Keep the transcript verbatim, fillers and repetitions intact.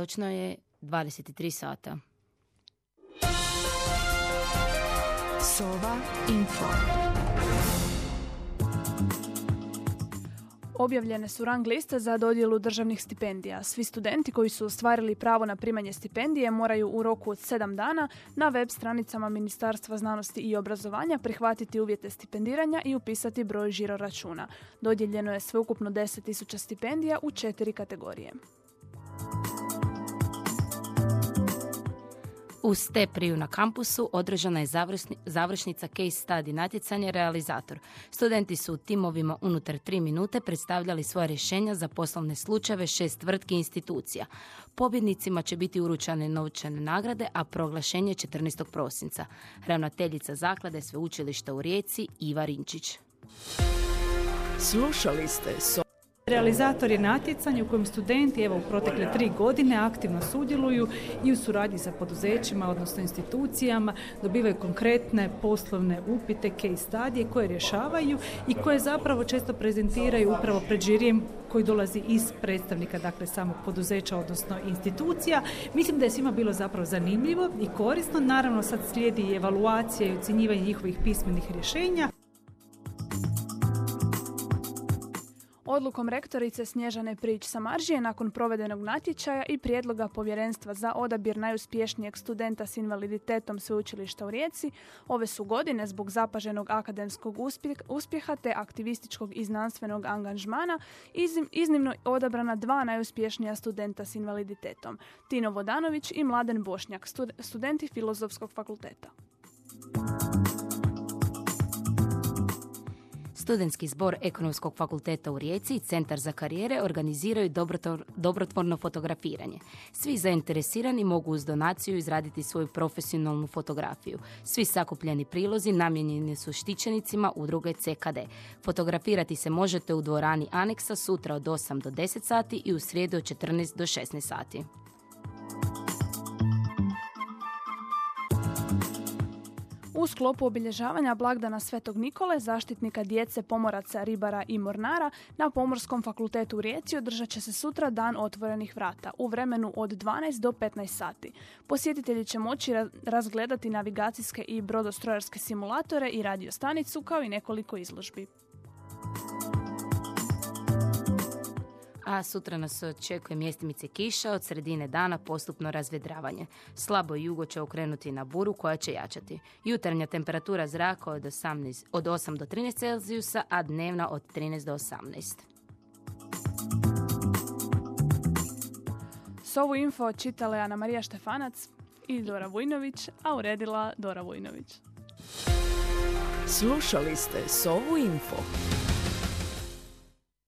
Točno je dvadeset tri sata. Sova Info. Objavljene su rang liste za dodjelu državnih stipendija. Svi studenti koji su ostvarili pravo na primanje stipendije moraju u roku od sedam dana na web stranicama Ministarstva znanosti i obrazovanja prihvatiti uvjete stipendiranja i upisati broj žiro računa. Dodijeljeno je sveukupno deset tisuća stipendija u četiri kategorije. U Stepriju na kampusu održana je završni, završnica case study natjecanje Realizator. Studenti su u timovima unutar tri minute predstavljali svoje rješenja za poslovne slučajeve šest tvrtki i institucija. Pobjednicima će biti uručene novčane nagrade, a proglašenje četrnaestog prosinca. Ravnateljica zaklade Sveučilišta u Rijeci Iva Rinčić. Slušali ste so... Realizator je natjecanje u kojem studenti evo u protekle tri godine aktivno sudjeluju i u suradnji sa poduzećima, odnosno institucijama, dobivaju konkretne poslovne upite, case studije koje rješavaju i koje zapravo često prezentiraju upravo pred žirijem koji dolazi iz predstavnika, dakle samog poduzeća, odnosno institucija. Mislim da je svima bilo zapravo zanimljivo i korisno. Naravno sad slijedi i evaluacija i ocjenjivanje njihovih pismenih rješenja. Odlukom rektorice Snježane Prijić-Samaržije nakon provedenog natječaja i prijedloga povjerenstva za odabir najuspješnijeg studenta s invaliditetom Sveučilišta u Rijeci, ove su godine zbog zapaženog akademskog uspjeha te aktivističkog i znanstvenog angažmana iznimno odabrana dva najuspješnija studenta s invaliditetom, Tino Vodanović i Mladen Bošnjak, studenti Filozofskog fakulteta. Studentski zbor Ekonomskog fakulteta u Rijeci i Centar za karijere organiziraju dobrotvor, dobrotvorno fotografiranje. Svi zainteresirani mogu uz donaciju izraditi svoju profesionalnu fotografiju. Svi sakupljeni prilozi namijenjeni su štićenicima udruge C K D. Fotografirati se možete u dvorani Aneksa sutra od osam do deset sati i u srijedu od četrnaest do šesnaest sati. U sklopu obilježavanja blagdana Svetog Nikole, zaštitnika djece, pomoraca, ribara i mornara, na Pomorskom fakultetu u Rijeci održat će se sutra dan otvorenih vrata u vremenu od dvanaest do petnaest sati. Posjetitelji će moći razgledati navigacijske i brodostrojarske simulatore i radiostanicu kao i nekoliko izložbi. A sutra nas očekuje mjestimice kiša, od sredine dana postupno razvedravanje. Slabo jugo će okrenuti na buru koja će jačati. Jutarnja temperatura zraka od, osamnaest, od osam do trinaest Celzijusa, a dnevna od trinaest do osamnaest. Sovu info čitala je Ana Marija Štefanac i Dora Vujnović, a uredila Dora Vujnović. Slušali ste Sovu info.